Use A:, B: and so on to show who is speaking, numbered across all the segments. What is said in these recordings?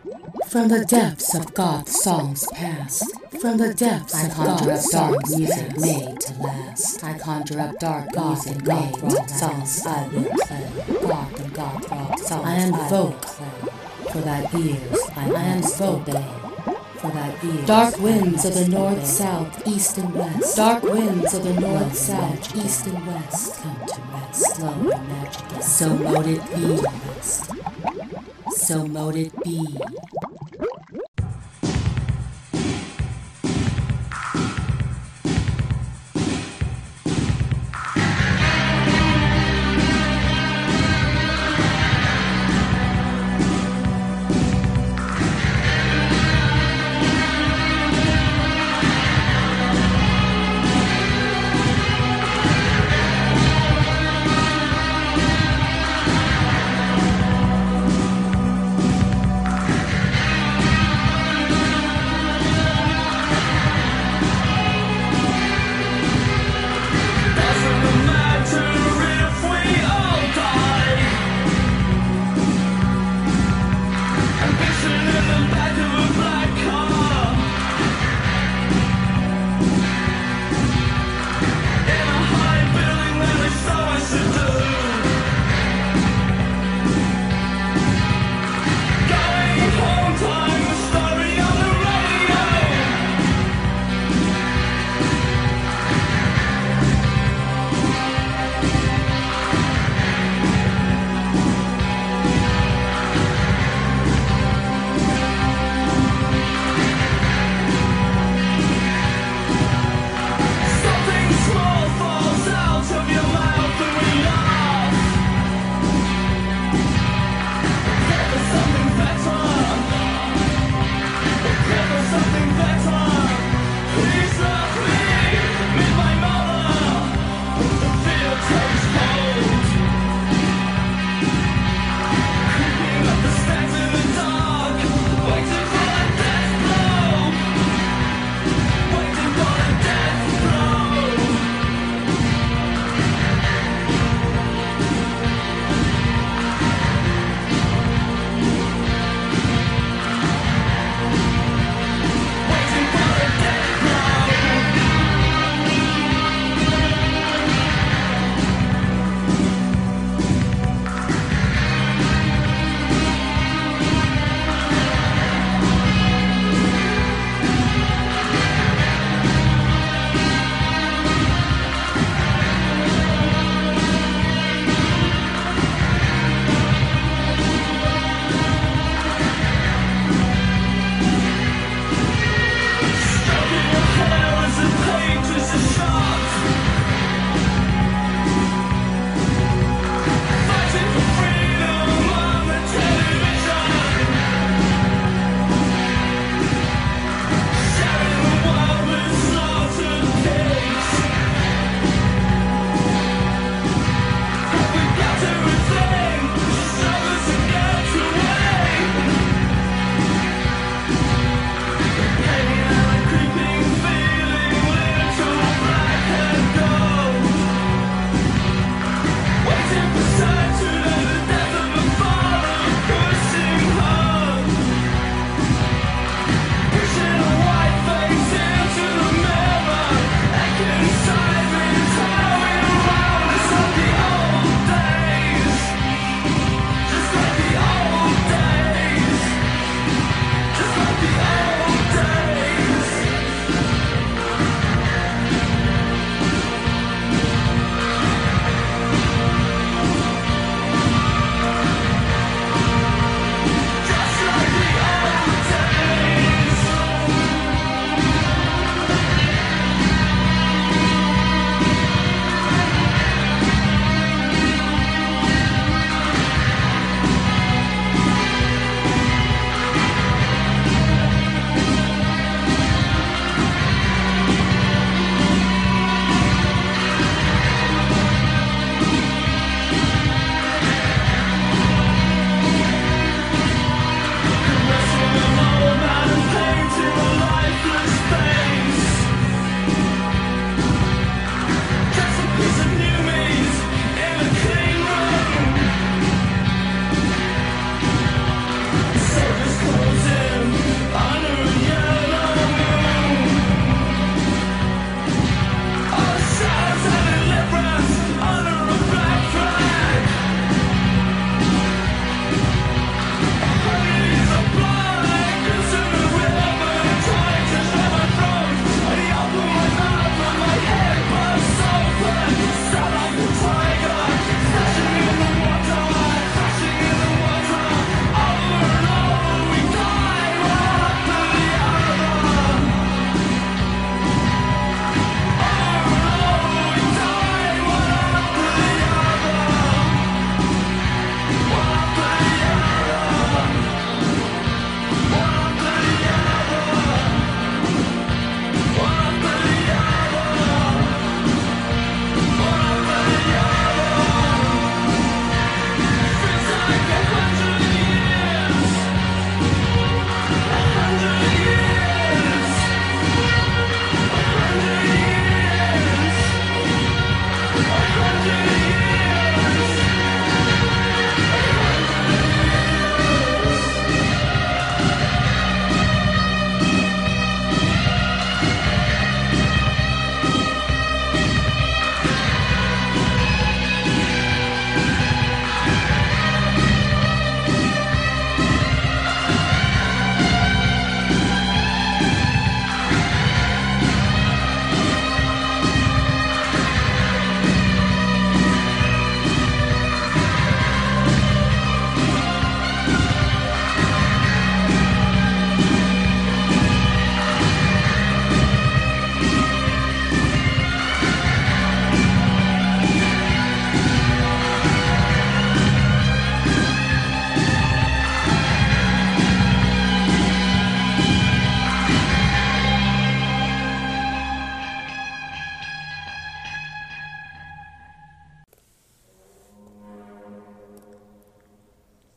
A: From the depths of goth songs past, from the depths I conjure up dark music made to last. I conjure up dark music made to songs I will play. Goth and goth rock songs I invoke for thy ears. I invoke for thy ears. Dark winds of the north, south, east, and west. Dark winds of the north, south, east, and west. Come to rest, slow and magical. So mote it be, rest. So mote it be.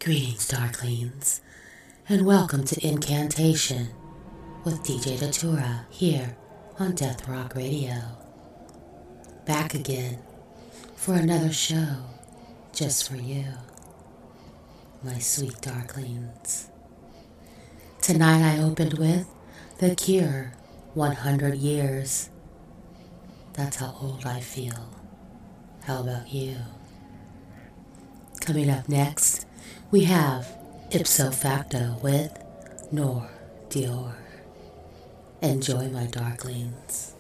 A: Greetings, Darklings, and welcome to Incantation with DJ Datura here on Death Rock Radio. Back again for another show just for you, my sweet Darklings. Tonight I opened with The Cure, 100 Years. That's how old I feel. How about you? Coming up next, we have Ipso Facto with Nor Dior. Enjoy, my Darklings.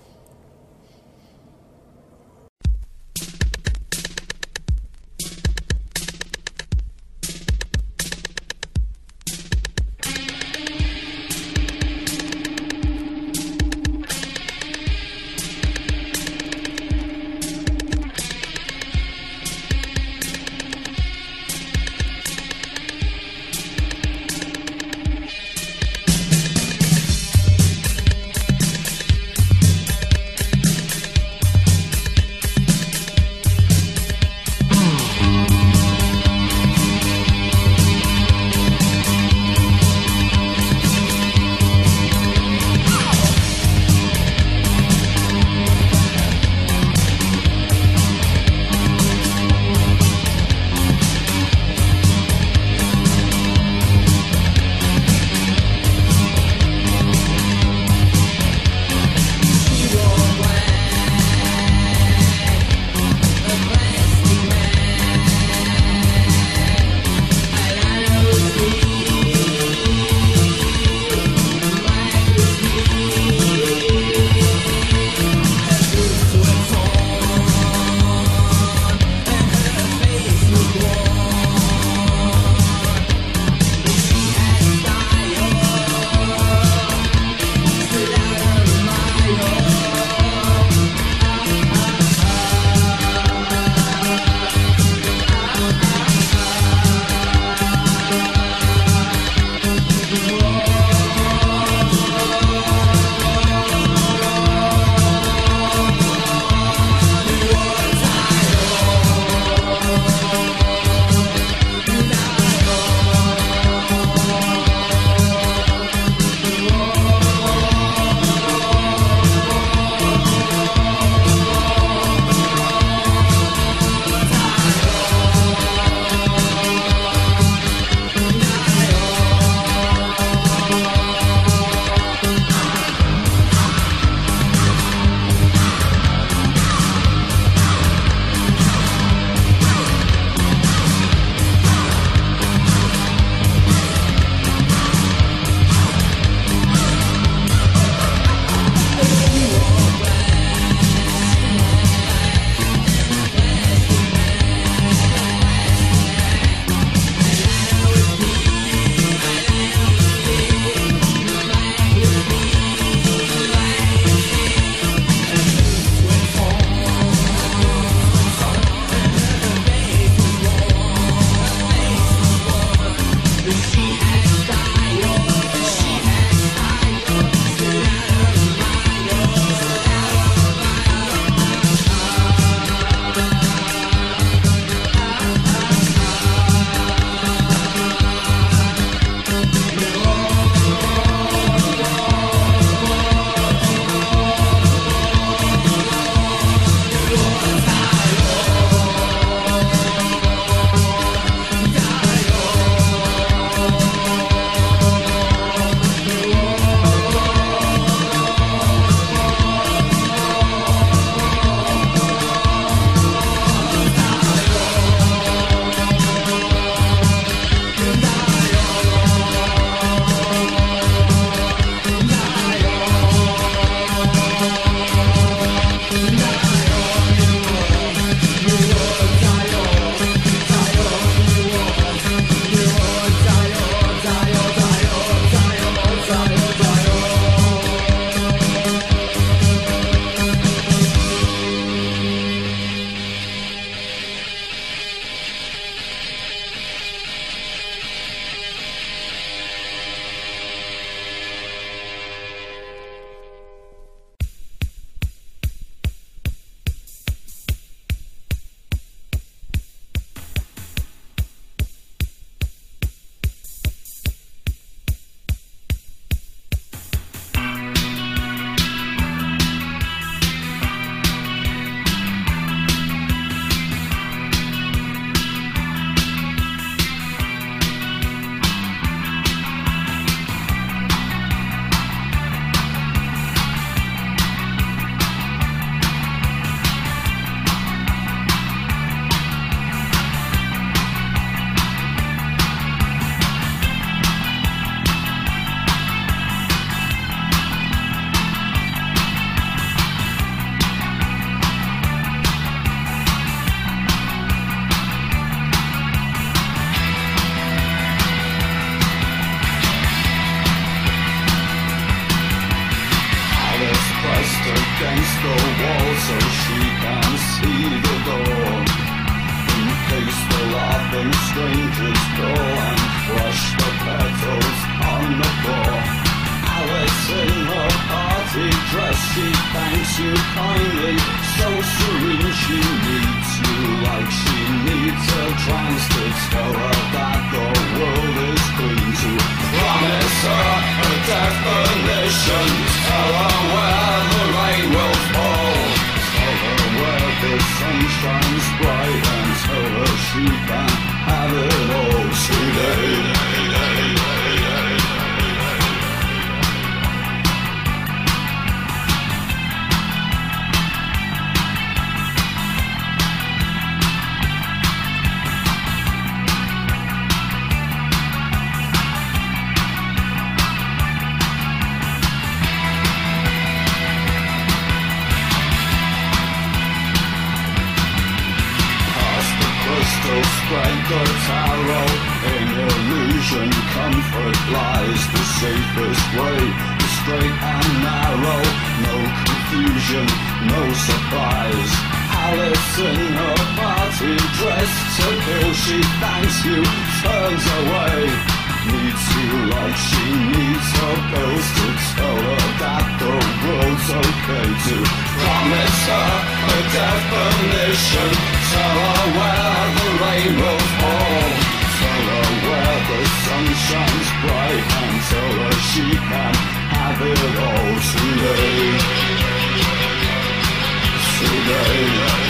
B: against the wall so she can see the door. In case the laughing strangers go and crush the petals on the floor. Alice in her party dress, she thanks you kindly, so serene she needs you like she needs her trance to tell her that the world is clean. To promise her a definition, tell her where the rain will fall, tell her where the sun shines bright, and tell her she can have it all today. Spread the tarot, in illusion comfort lies the safest way, the straight and narrow, no confusion, no surprise. Alice in her party dress to kill, she thanks you, turns away, needs you like she needs her pills to tell her that the world's okay. To promise her a definition, tell her where the rain will fall, tell her where the sun shines bright, and tell her she can have it all today. Today.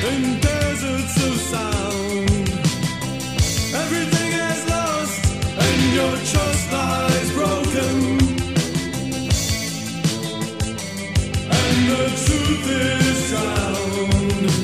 C: in deserts of sound. Everything is lost and your trust lies broken, and the truth is drowned.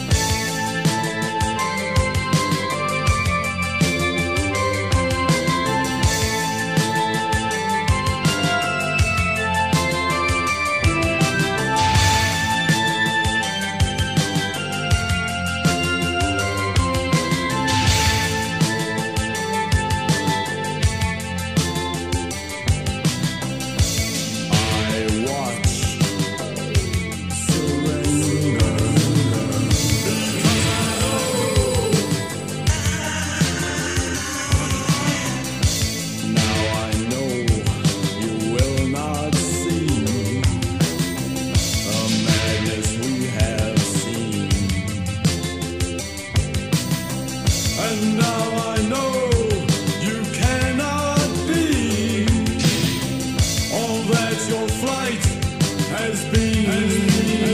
C: And now I know you cannot be all that your flight has been.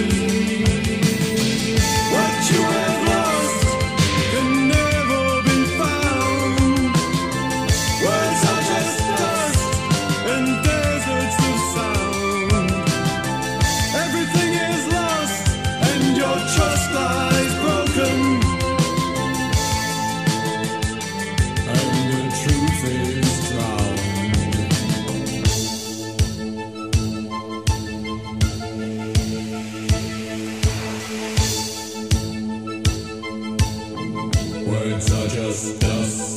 C: What you have lost can never be found. Words are just dust and deserts of sound. Everything is lost and your trust lies broken. Is drowned. Words are just dust.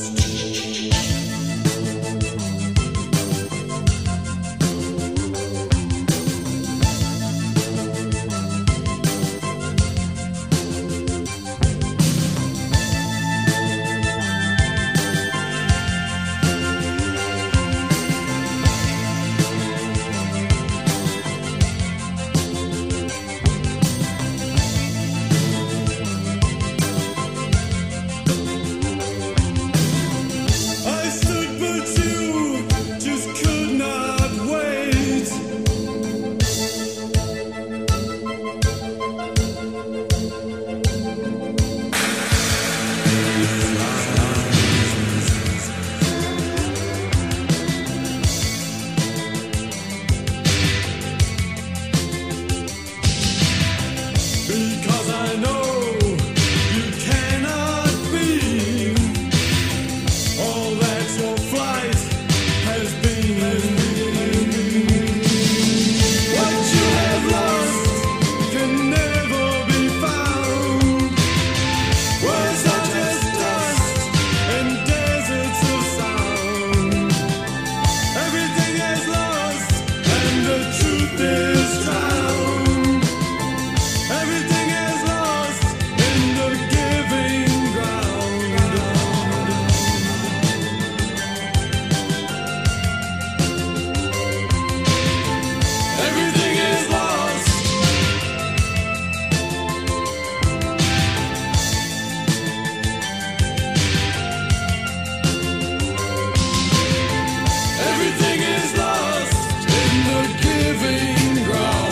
C: Because I know you cannot be all that your flight has been. What you have lost can never be found. Words are just dust and deserts of sound. Everything is lost and the truth is drowned. Everything is lost in the giving ground. Everything is lost. Everything is lost in the giving ground.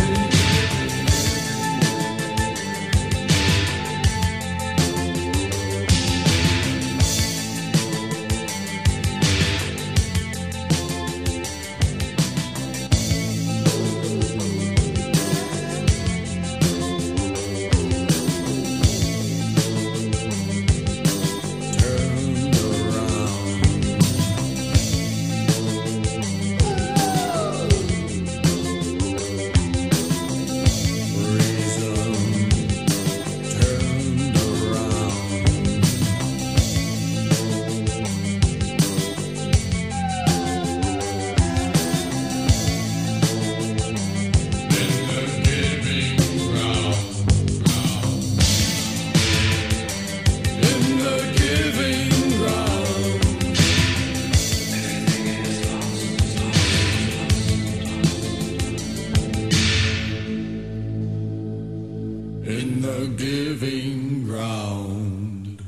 C: In the giving ground.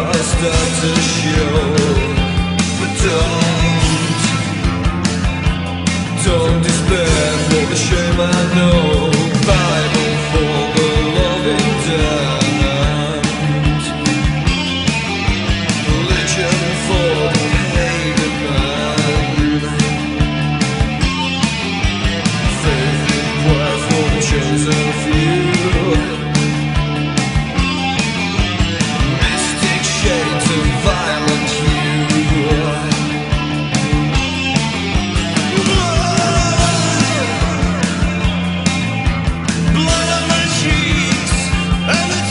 C: start to show. But don't despair for the shame I know. Bible for the loving damned, religion for the hated man, faith in prayer for the chosen few, mystic shades of violent hue. Blood on my cheeks and the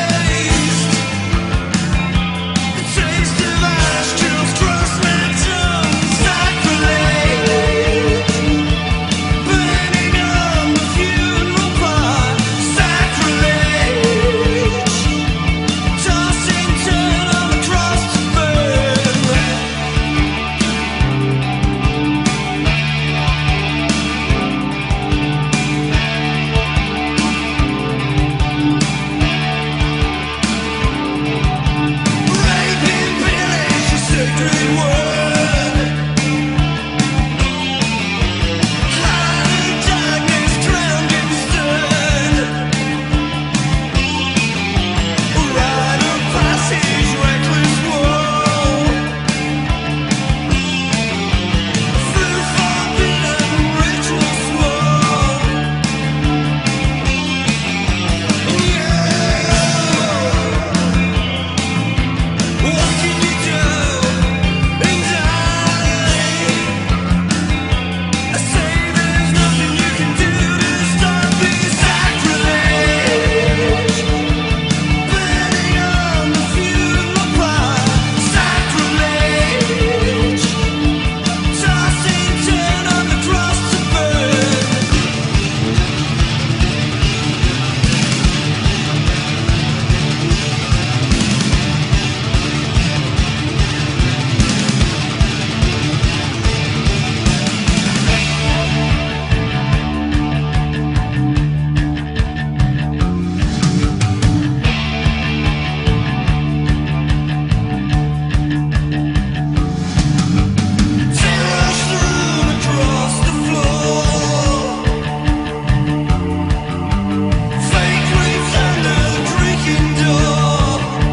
C: taste of ash chills across my tongue. Sacrilege, burning on the funeral pyre. Sacrilege, tossing turn on the cross to burn. Rape and pillage a sacred word. Hiding darkness drowned in stern. Rite of passage, reckless woe. Through forbidden ritual swoon. What can you do and die? I say there's nothing you can do to stop this sacrilege, burning on the funeral pyre. Sacrilege, tossing turn on the cross to burn. Terror strewn across the floor. Fake waves under the creaking door.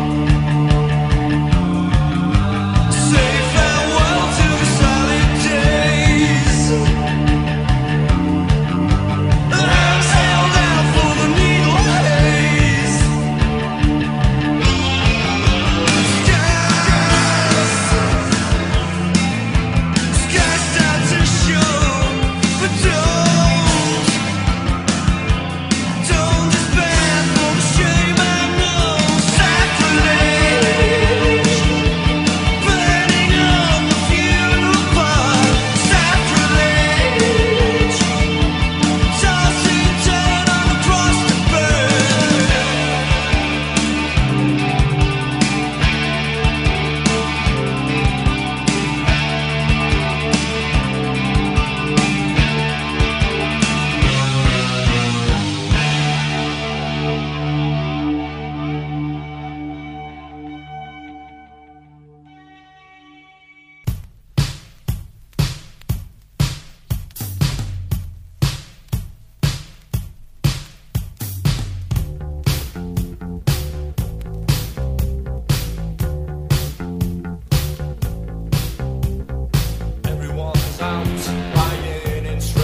C: Say farewell to the silent days. Hands held out for the needle haze. Skies start to show, but don't despair for the shame I know. Sacrilege, burning on the funeral pyre. Sacrilege, tossing turn on the cross to burn. Everyone's out buying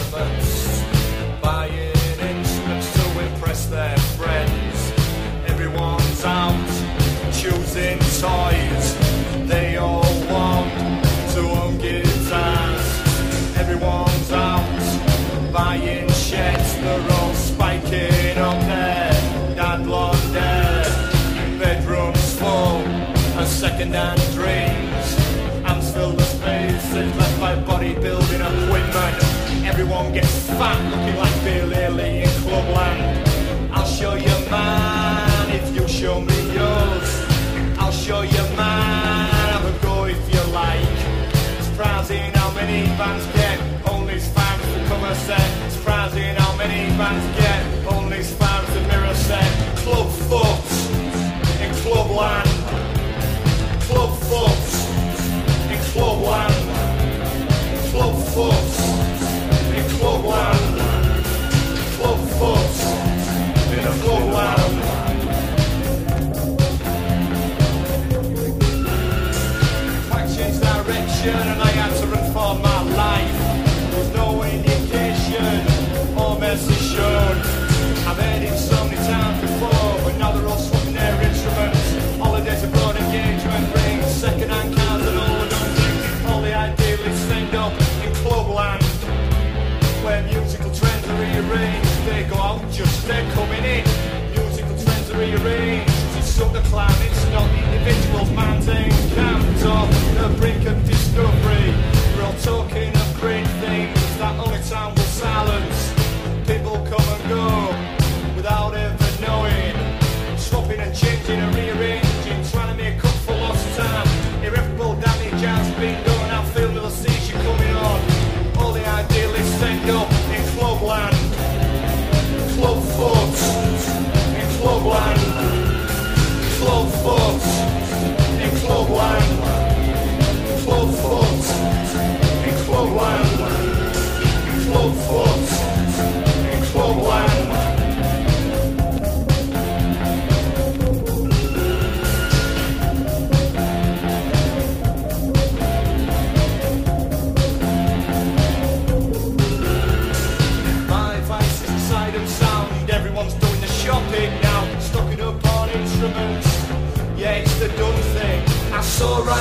C: instruments to impress their friends. Everyone's out choosing toys. They all want to own guitars. Everyone's out buying sheds. They're all spiking up there. Dad laundry, bedrooms full of second-hand dreams. Hands filled with spaces left by bodybuilding equipment. Everyone gets fat, looking like Bill Haley in Clubland. I'll show you mine if you show me yours. I'll show you mine, have a go if you like. Surprising how many bands get only fans to cover set. Surprising how many bands get only fans to mirror set. Club foot in Clubland.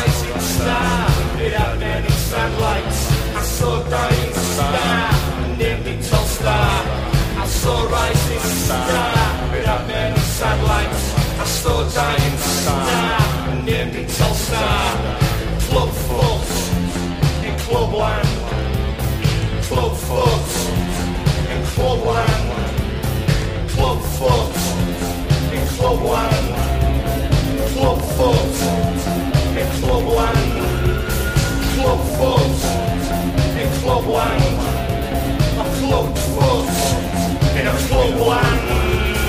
C: rising star, it had many satellites. I saw a dying star, and named it Telstar. I saw a rising star, it had many satellites. I saw a dying star, and named it Telstar. Clubfoot in Clubland, Clubfoot in Clubland, Clubfoot in Clubland, Clubfoot in Clubland, Clubfoot in Clubland, a Clubfoot in a Clubland.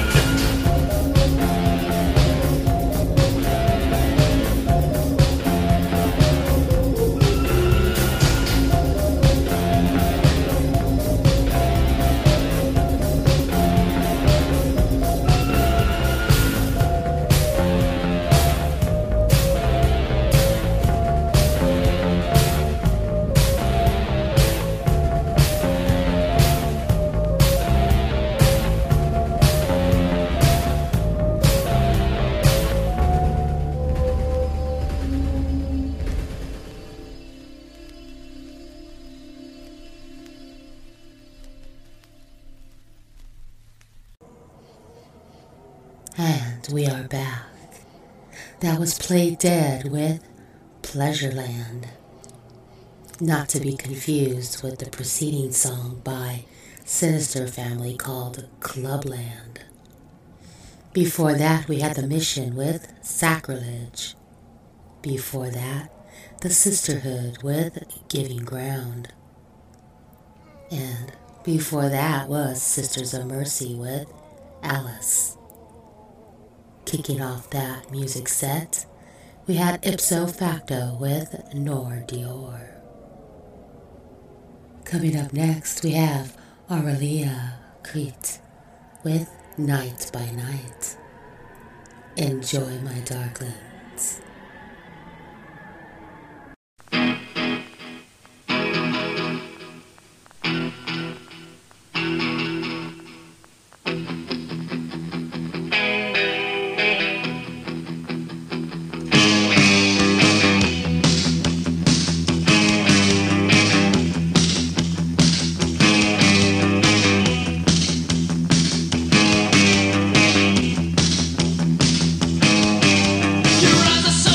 A: And we are back. That was Play Dead with Pleasureland. Not to be confused with the preceding song by Sinister Family called Clubland. Before that, we had The Mission with Sacrilege. Before that, The Sisterhood with Giving Ground. And before that was Sisters of Mercy with Alice. Kicking off that music set, we had Ipso Facto with Nor Dior. Coming up next, we have Aurelia Crete with Night by Night. Enjoy, my darklings.
D: You're at the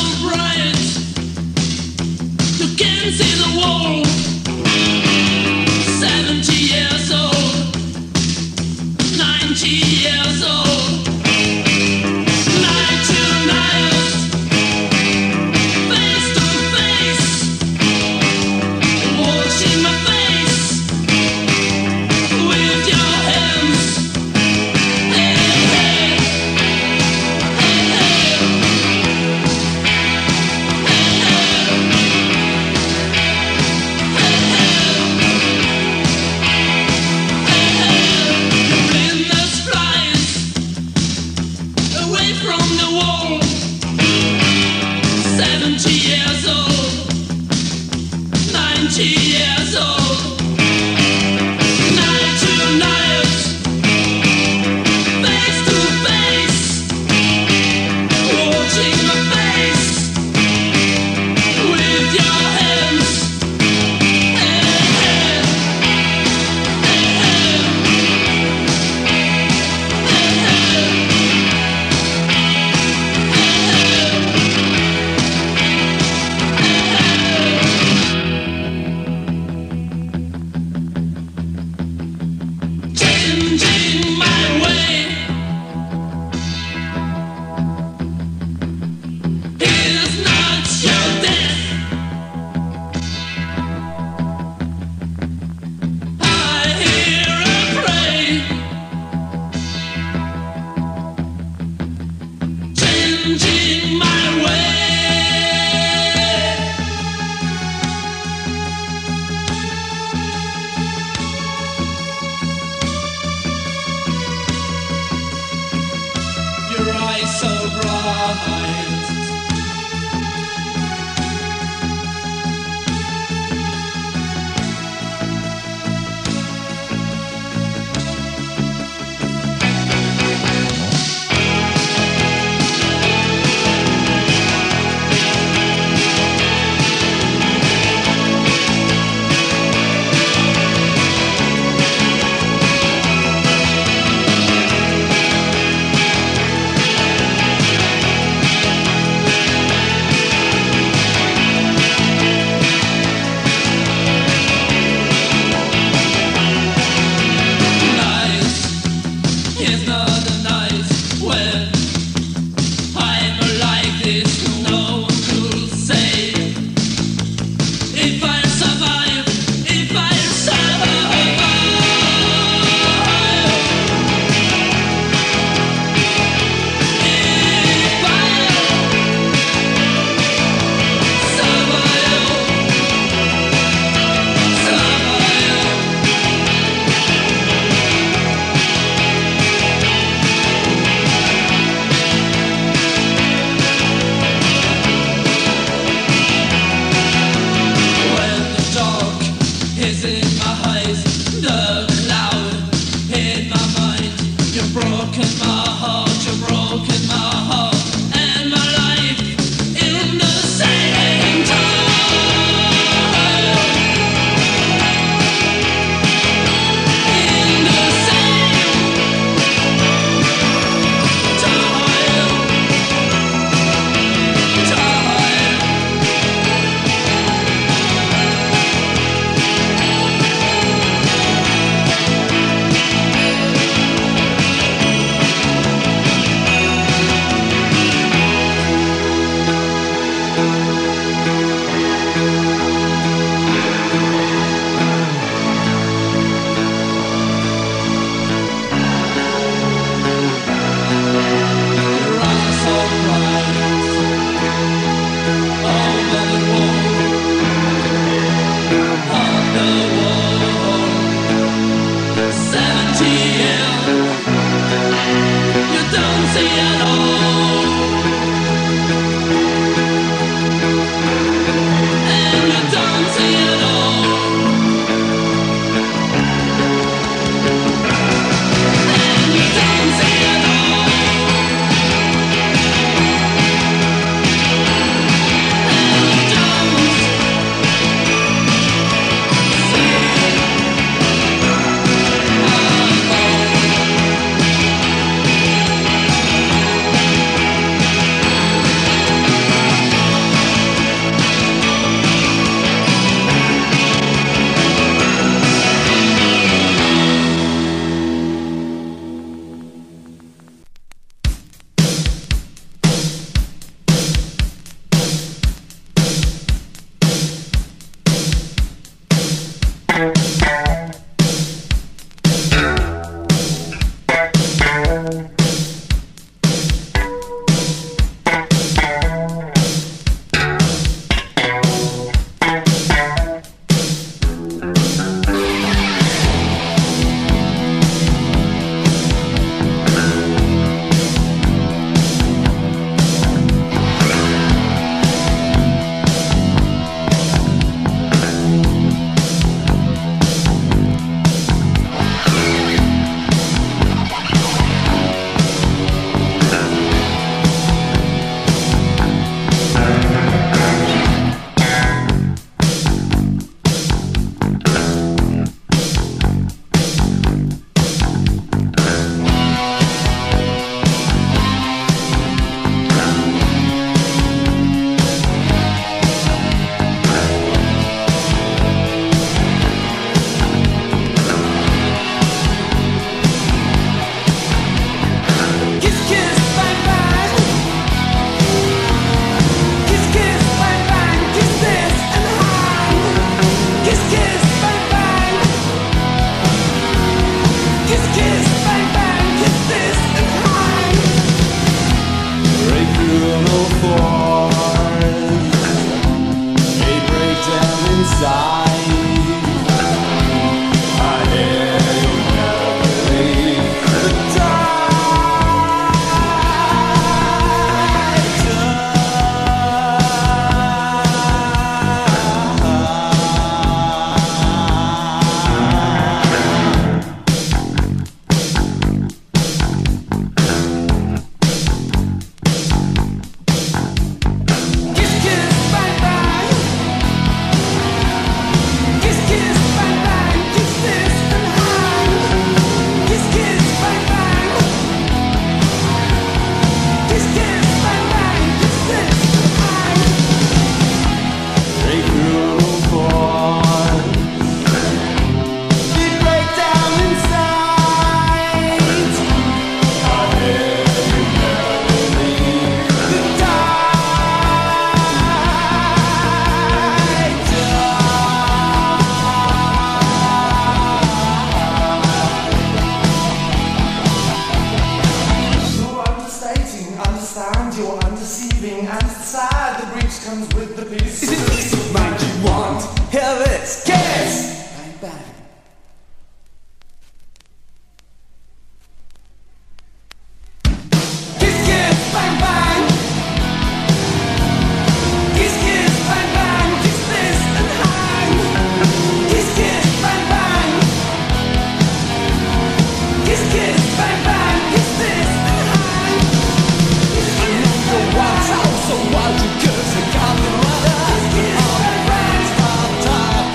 D: So why'd you kiss the captain?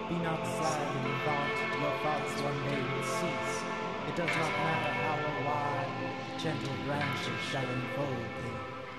D: Be not sad in your thought, your thoughts one day will cease. It does not matter how or why, gentle branches shall enfold thee.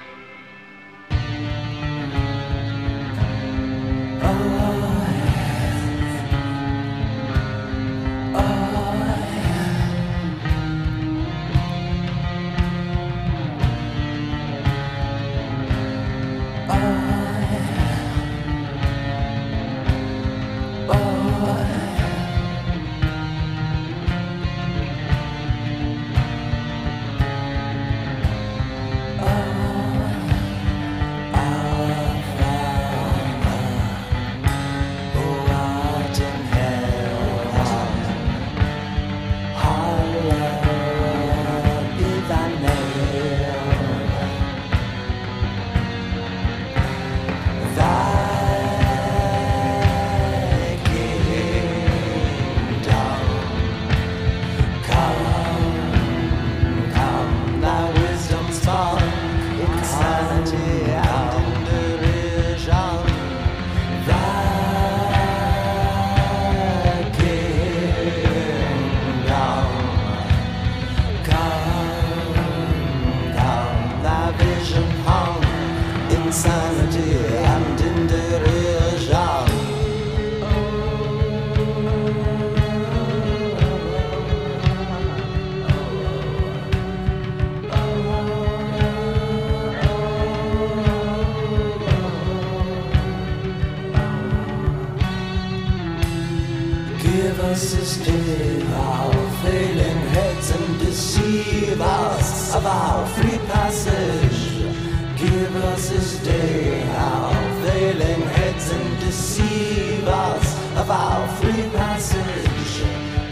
E: Give us this day our failing heads and deceive us of our free passage. Give us this day our failing heads and deceive us of our free passage.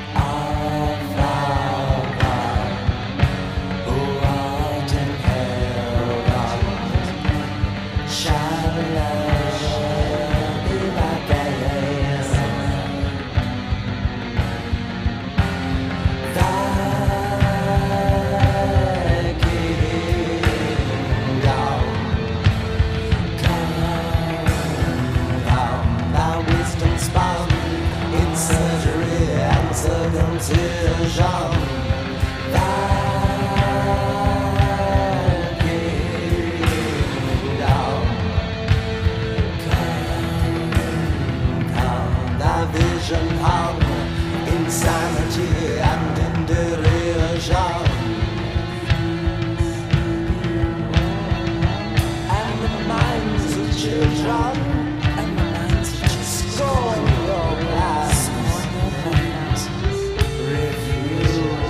E: Our Father, who art in heaven, shall be thy name. Circumcision, thy kingdom come, thy vision hung, insanity and in derision, and the minds of children, and the minds of scorn your glass. Refuse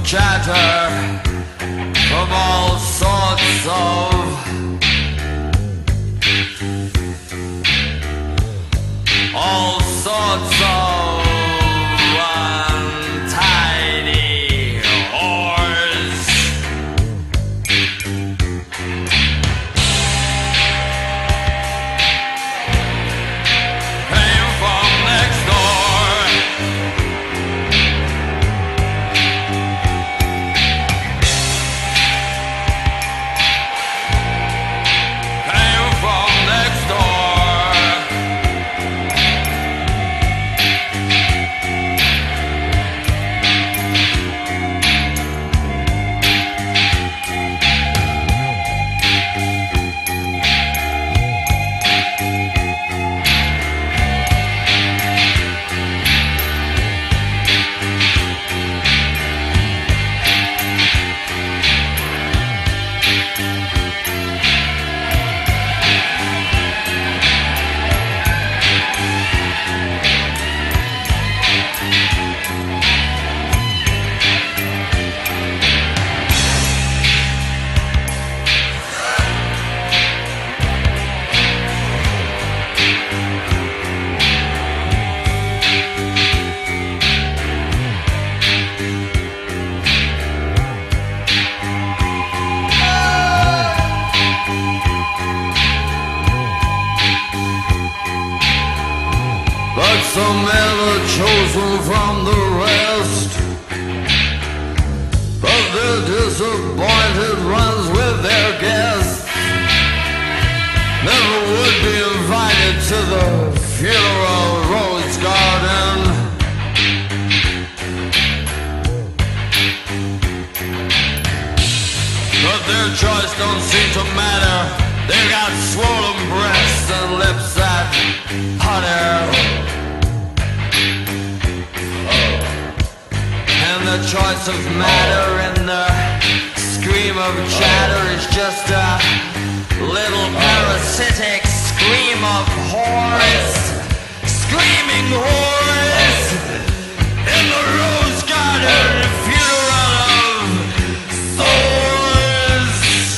C: chatter from all sorts of untidy whores. Came from next door. Came from next door. But some ever chosen from the rest, but the disappointed runs with their guests. Never would be invited to the funeral rose garden. But their choice don't seem to matter. They got swollen breasts and lips that putter. And the choice of matter and the scream of chatter is just a little parasitic scream of whores. Screaming whores in the rose garden funeral of swords.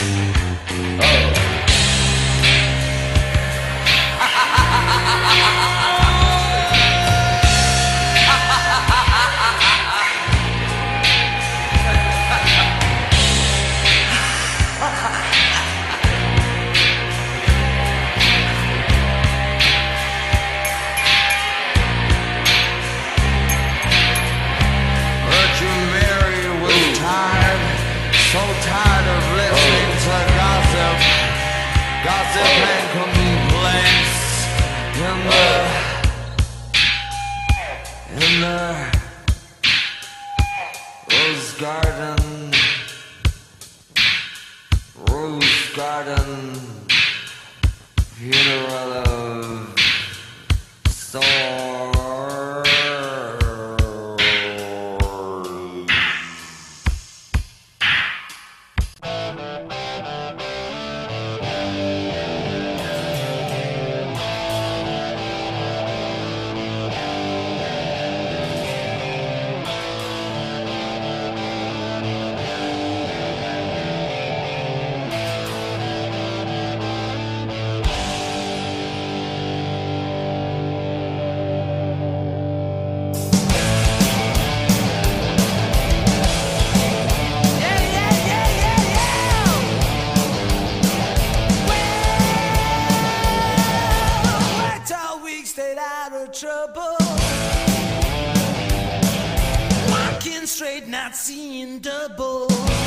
C: Virgin Mary was tired, so tired of listening to gossip, gossip and complaints in the rose garden, funeral of swords.
E: Trouble, walking straight, not seeing double.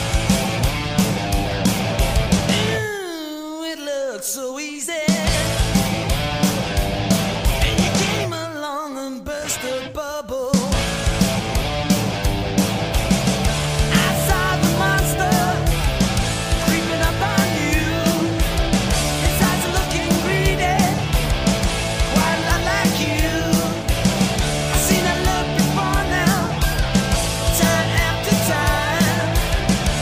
E: Ooh, it looks so easy. And you came along and burst a bubble. I saw the monster creeping up on you. His eyes are looking greedy, quite a lot like you. I've seen that look before now, time after time.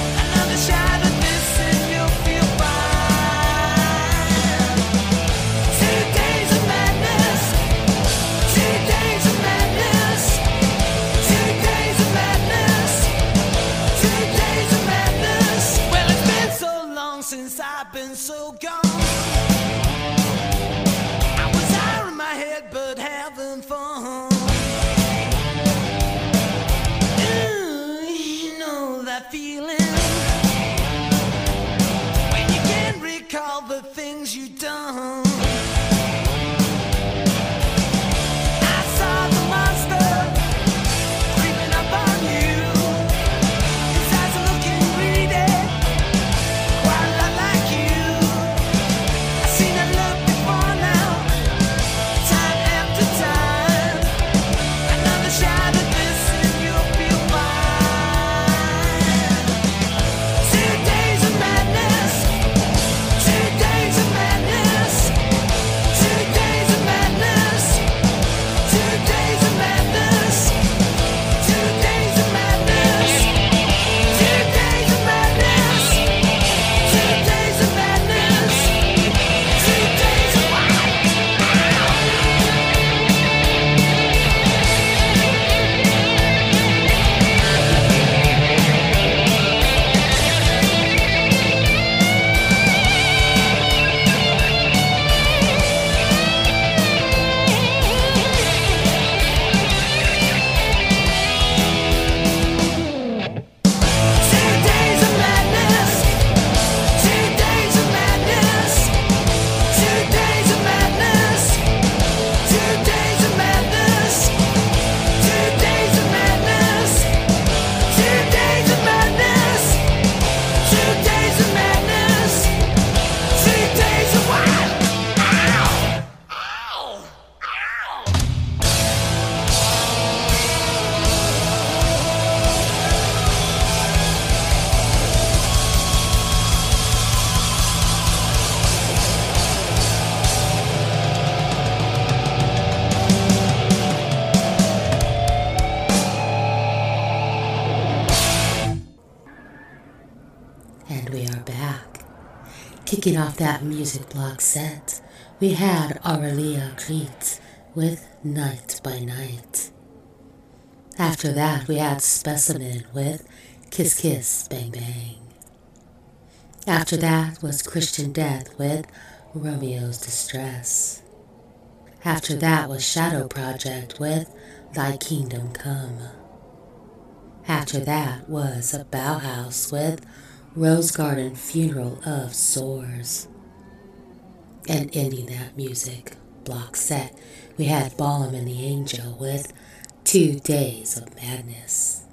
A: Kicking off that music block set, we had Aurelia Crete with Night by Night. After that, we had Specimen with Kiss Kiss Bang Bang. After that was Christian Death with Romeo's Distress. After that was Shadow Project with Thy Kingdom Come. After that was a Bauhaus with Rose Garden Funeral of Sores. And ending that music block set, we had Balaam and the Angel with 2 Days of Madness.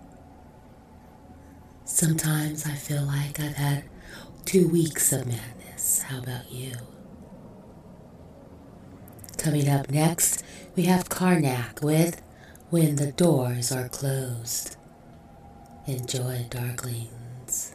A: Sometimes I feel like I've had 2 weeks of madness. How about you? Coming up next, we have Karnak with When the Doors Are Closed. Enjoy, Darklings.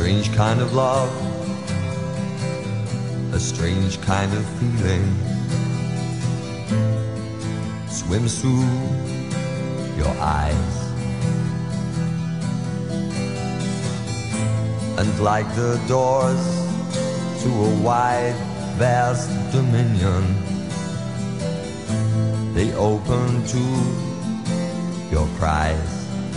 F: strange kind of love, a strange kind of feeling swims through your eyes. And like the doors to a wide, vast dominion, they open to your cries.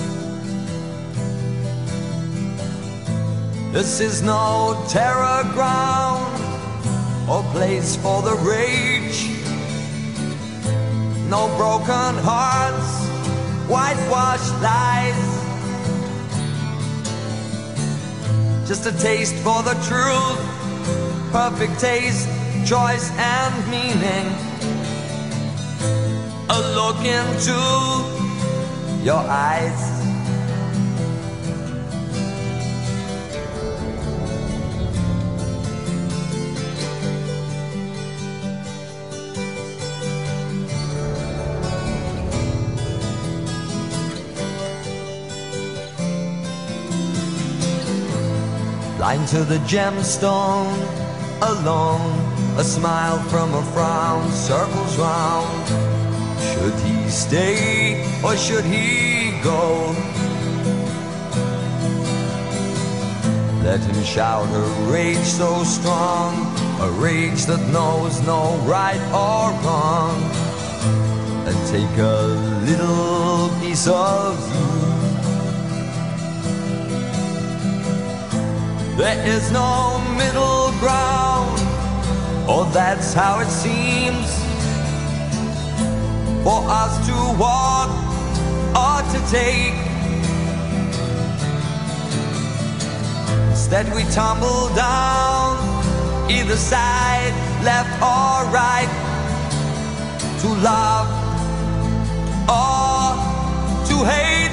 F: This is no terror ground or place for the rage. No broken hearts, whitewashed lies. Just a taste for the truth, perfect taste, choice and meaning. A look into your eyes. Blind to the gemstone, alone, a smile from a frown circles round. Should he stay or should he go? Let him shout a rage so strong, a rage that knows no right or wrong, and take a little piece of you. There is no middle ground, or that's how it seems, for us to walk or to take. Instead we tumble down, either side, left or right, to love or to hate.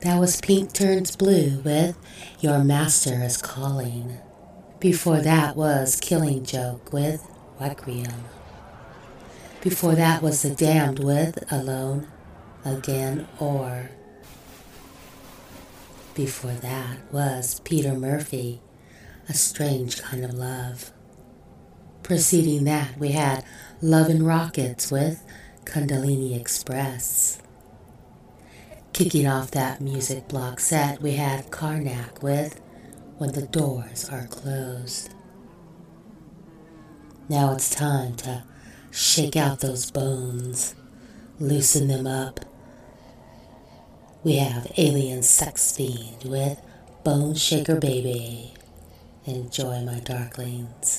A: That was Pink Turns Blue with Your Master is Calling. Before that was Killing Joke with Requiem. Before that was The Damned with Alone, Again, or. Before that was Peter Murphy, A Strange Kind of Love. Preceding that, we had Love and Rockets with Kundalini Express. Kicking off that music block set, we had Karnak with When the Doors Are Closed. Now it's time to shake out those bones, loosen them up. We have Alien Sex Fiend with Bone Shaker Baby. Enjoy, my darklings.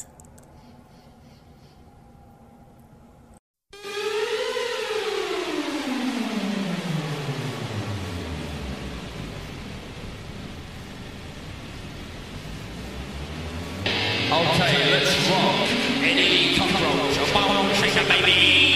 C: Okay, let's rock. Any cockroach, a bone shaker, baby.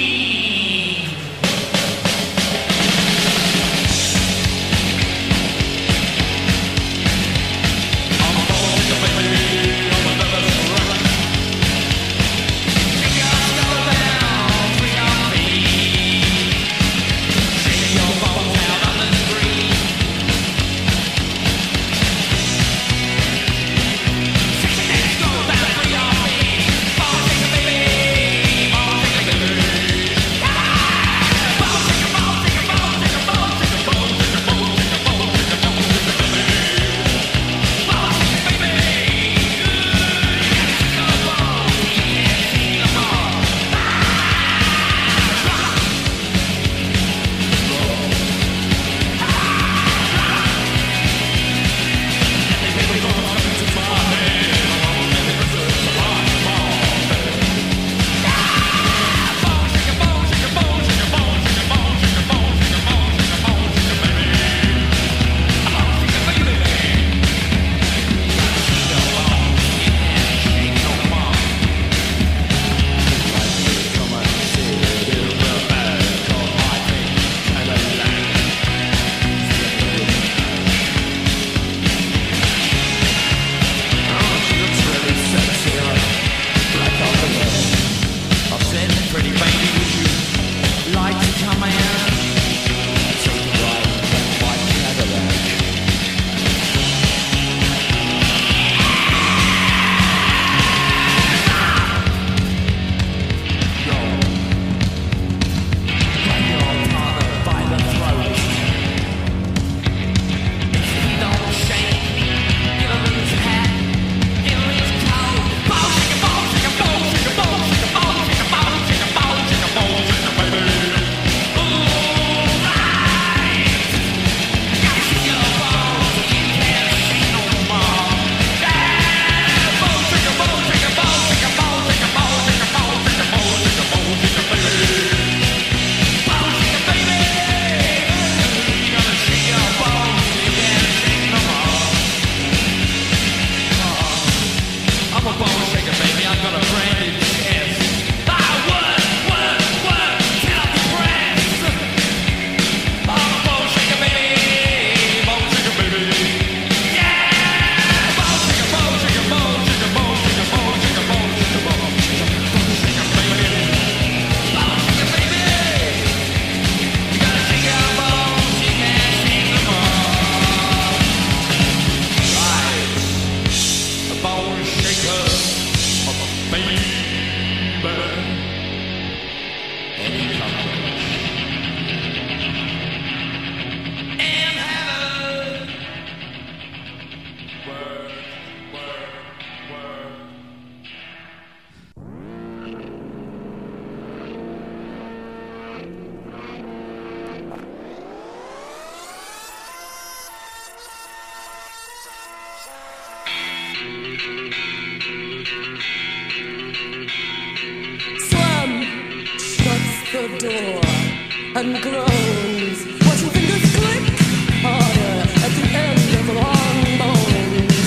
G: door and groans, watching fingers click harder at the end of long bones.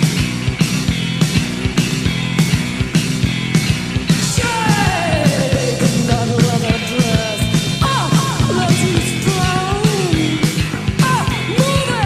G: Shake that leather dress, love too strong. Move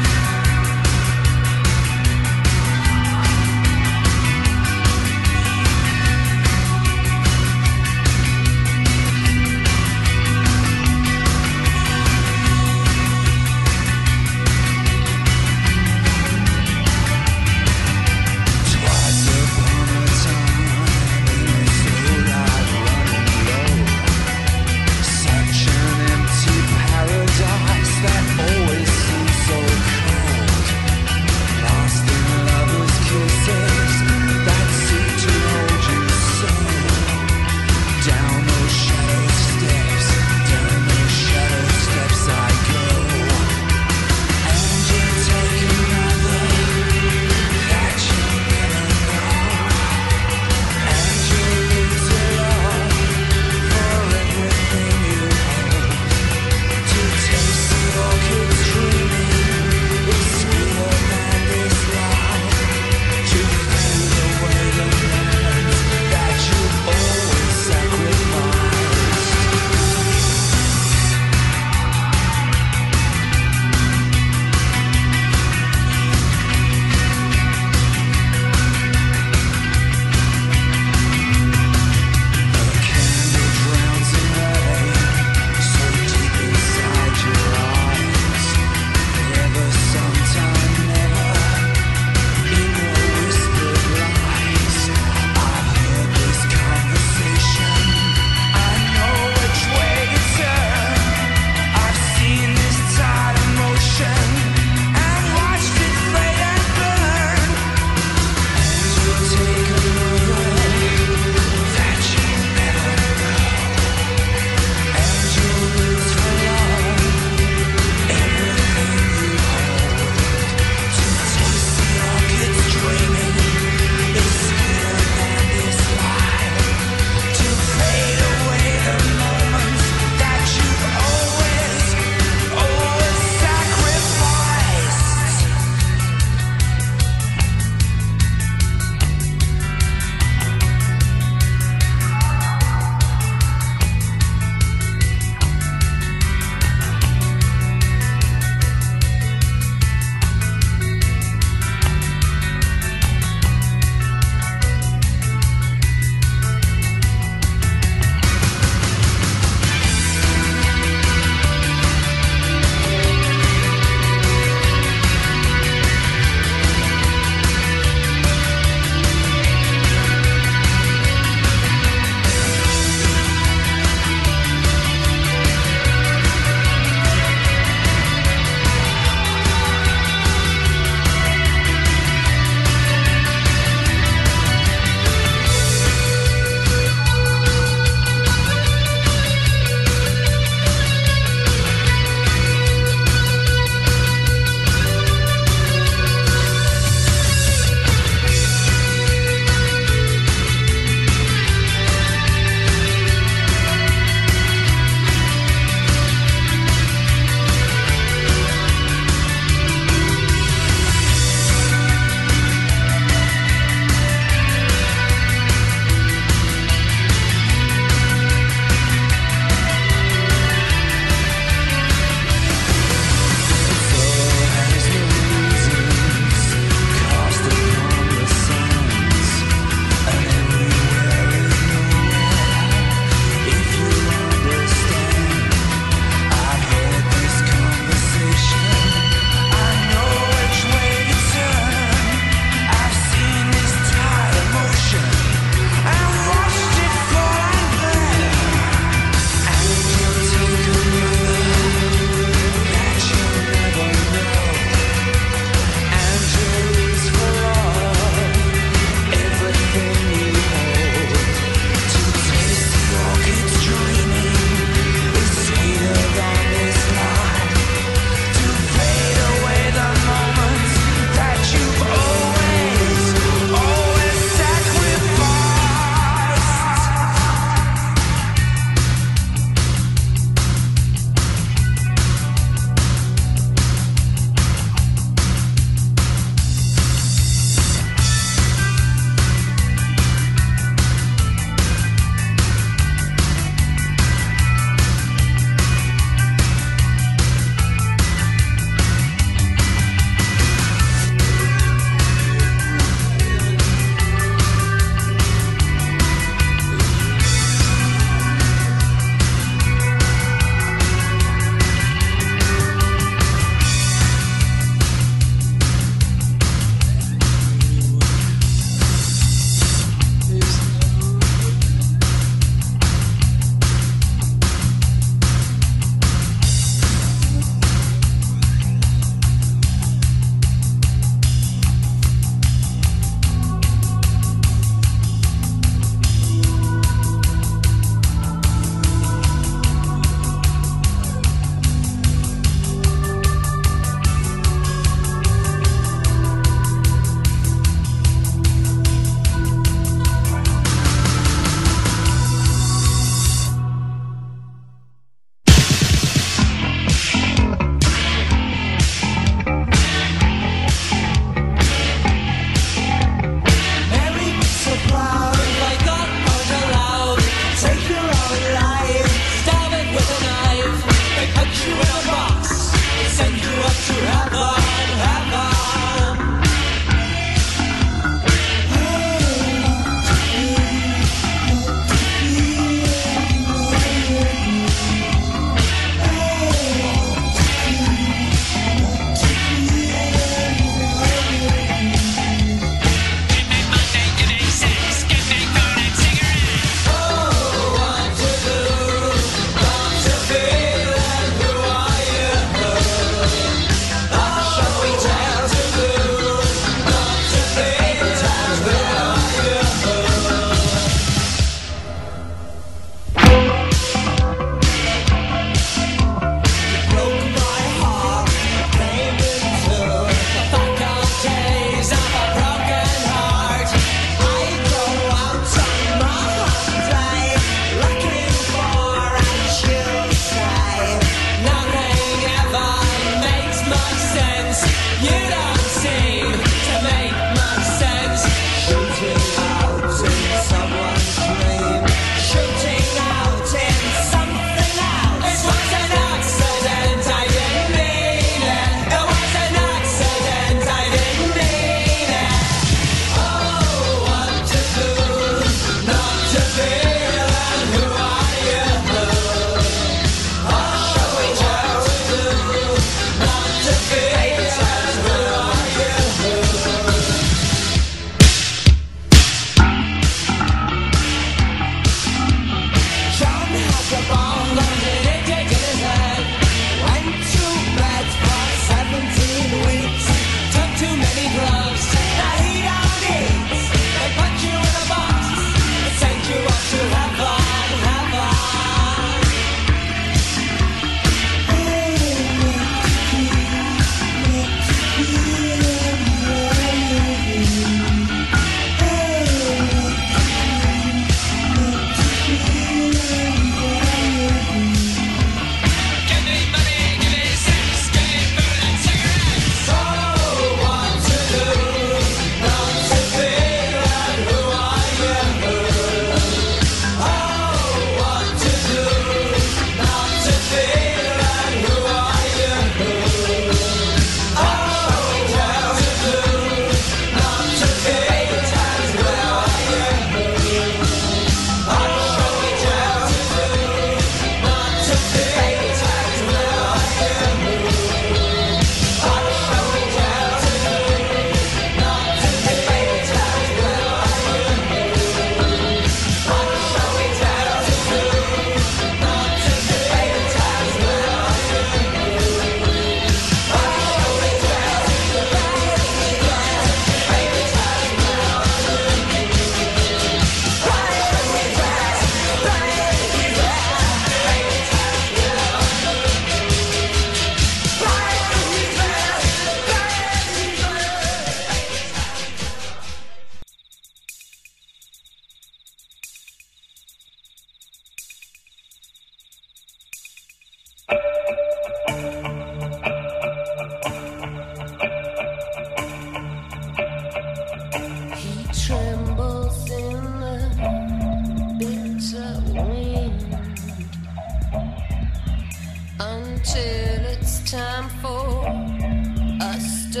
G: to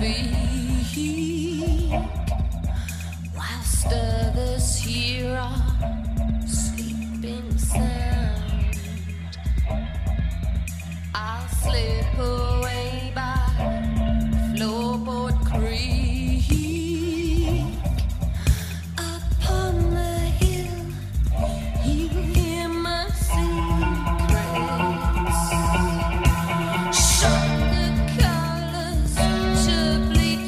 G: speak, whilst others here are sleeping sound. I'll slip away by Floorboard Creek. Upon the hill, you hear my secrets. Shut the colors to bleed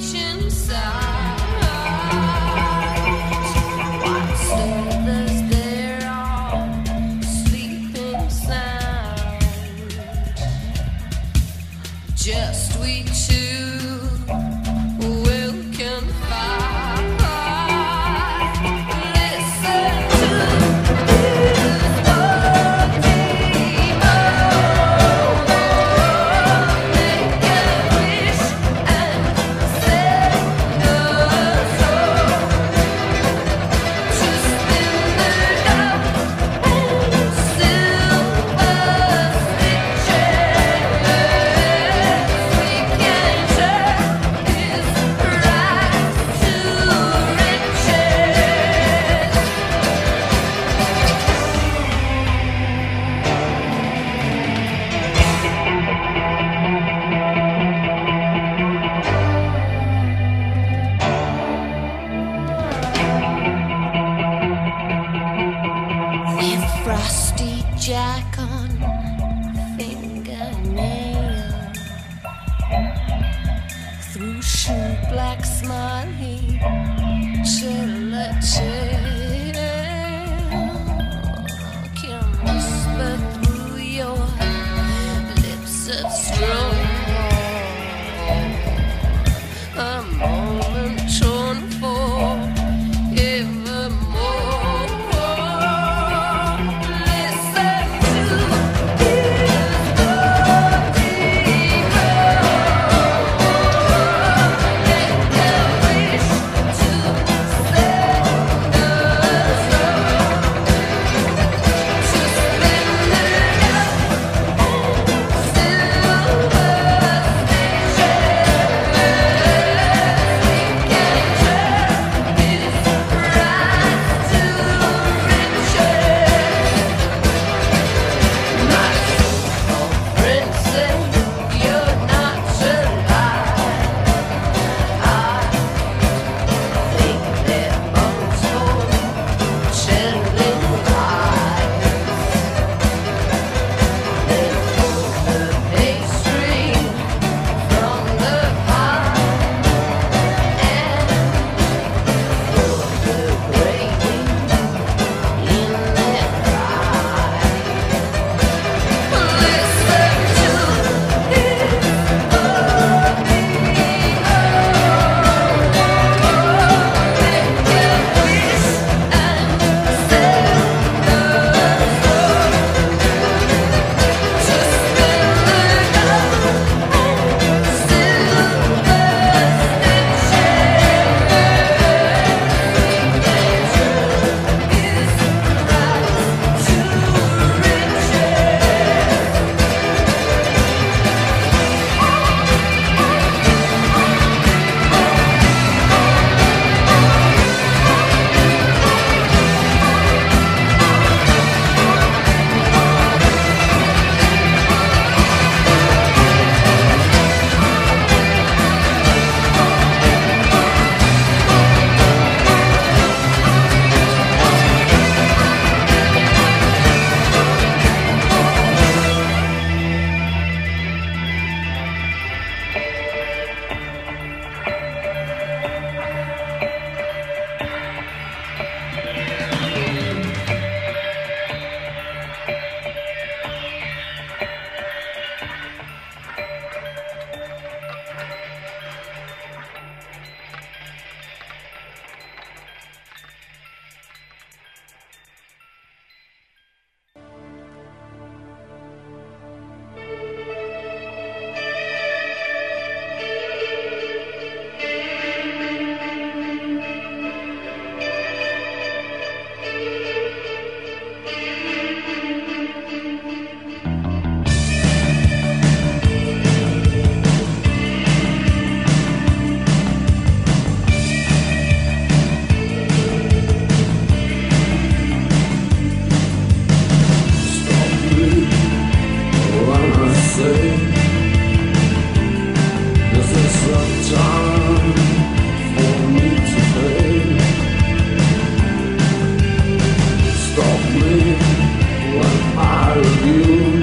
B: stop me when I review.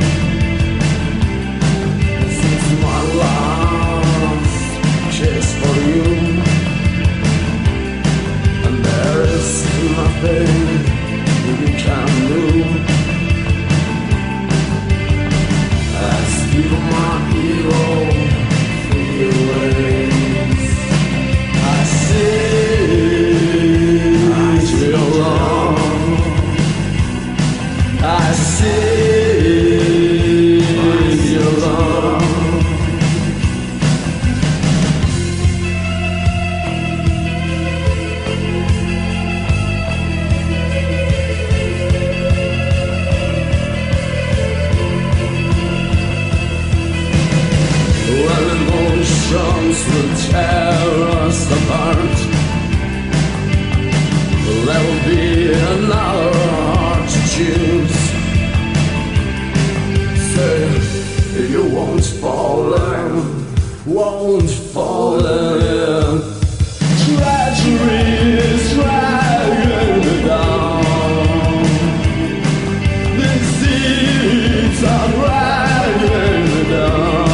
B: This is my last kiss for you, and there is nothing you can do. I steal my evil feelings. I see you wrong. I see you wrong. When emotions will tear us apart, there will be another heart to choose. Say you won't fall in, won't fall in. Treachery is dragging me down. These seeds are dragging me down.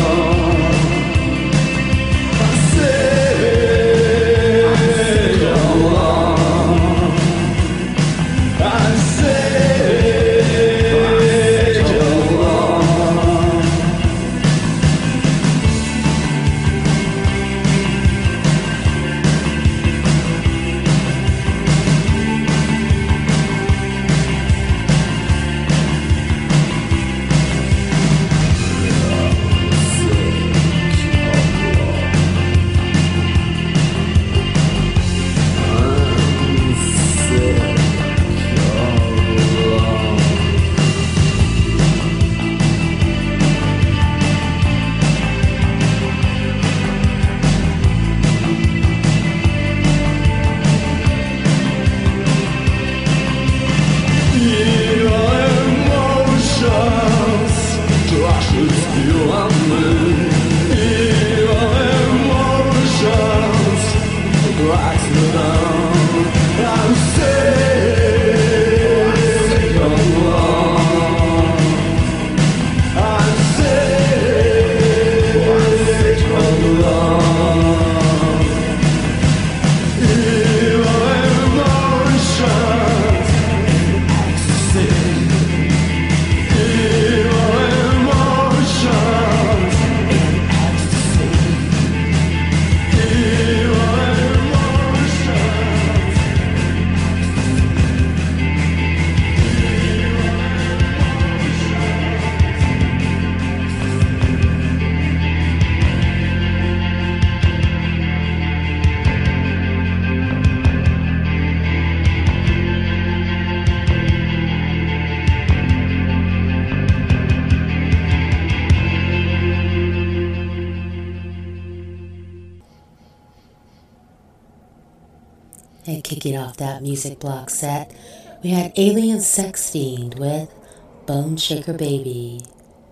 A: And kicking off that music block set, we had Alien Sex Fiend with Bone Shaker Baby.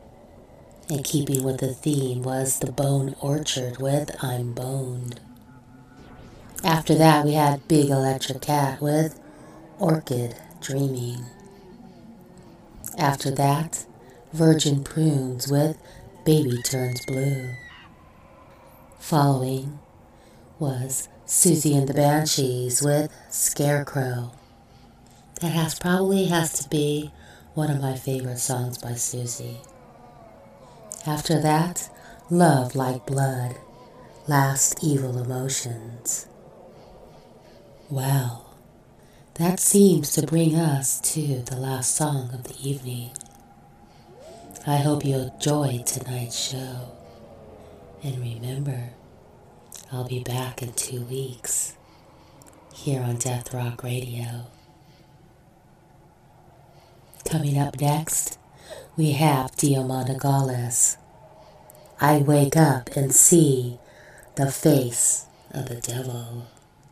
A: And keeping with the theme was The Bone Orchard with I'm Boned. After that, we had Big Electric Cat with Orchid Dreaming. After that, Virgin Prunes with Baby Turns Blue. Following was Susie and the Banshees with Scarecrow. That probably has to be one of my favorite songs by Susie. After that, Love Like Blood, Last Evil Emotions. Well, that seems to bring us to the last song of the evening. I hope you enjoyed tonight's show. And remember, I'll be back in 2 weeks here on Death Rock Radio. Coming up next, we have Diamandagales. I wake up and see the face of the devil.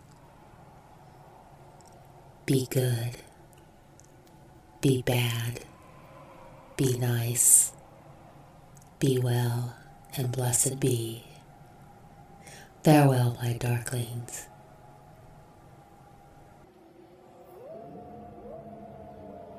A: Be good. Be bad. Be nice. Be well, and blessed be. Farewell, my darklings.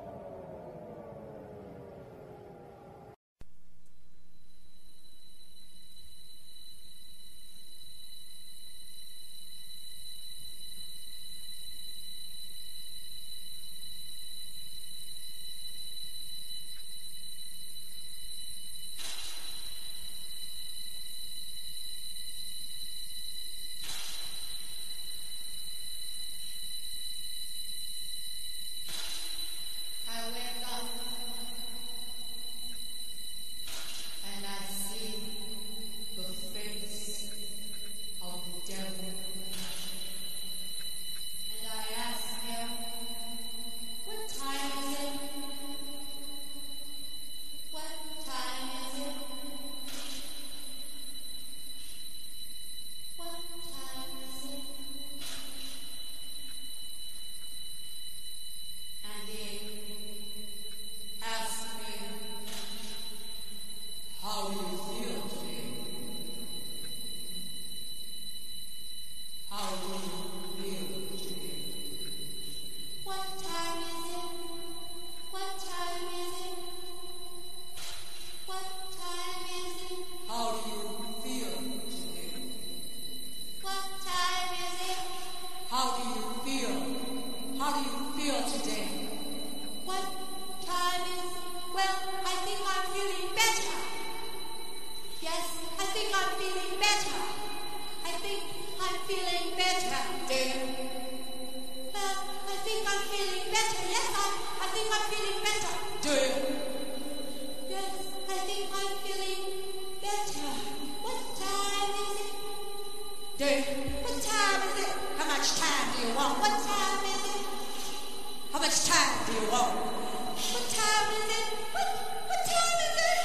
H: do you want? What time is it? What time is it?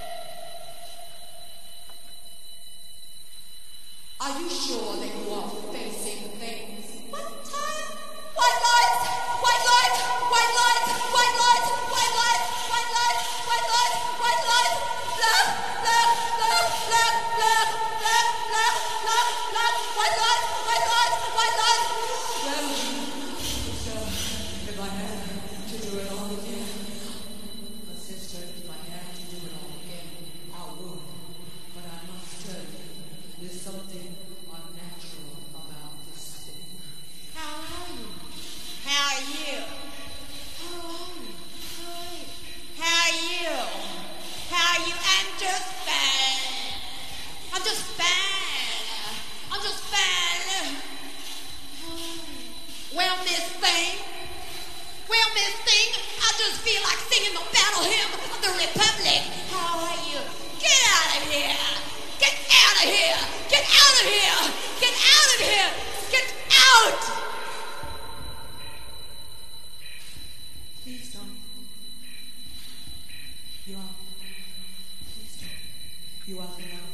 H: Are you sure that you are facing things? What time? White lights! White lights! White lights! White lights! White lights! White lights! White lights! White lights! Black! Black! Black! Black! Black! Black! Black! Black! Black! White lights! White lights! White lights!
G: Well, if I had to do it all again, sister, if I had to do it all again, I would. But I must tell you, there's something unnatural about this thing.
H: How are you? How are you? How are you? How are you? How are you? I'm just fine. I'm just fine. I'm just fine. Well, Miss Thing. Well, Miss Thing, I just feel like singing the battle hymn of the Republic. How are you? Get out of here. Get out of here. Get out of here. Get out of here. Get out.
G: Please don't. You are. Please don't. You are the love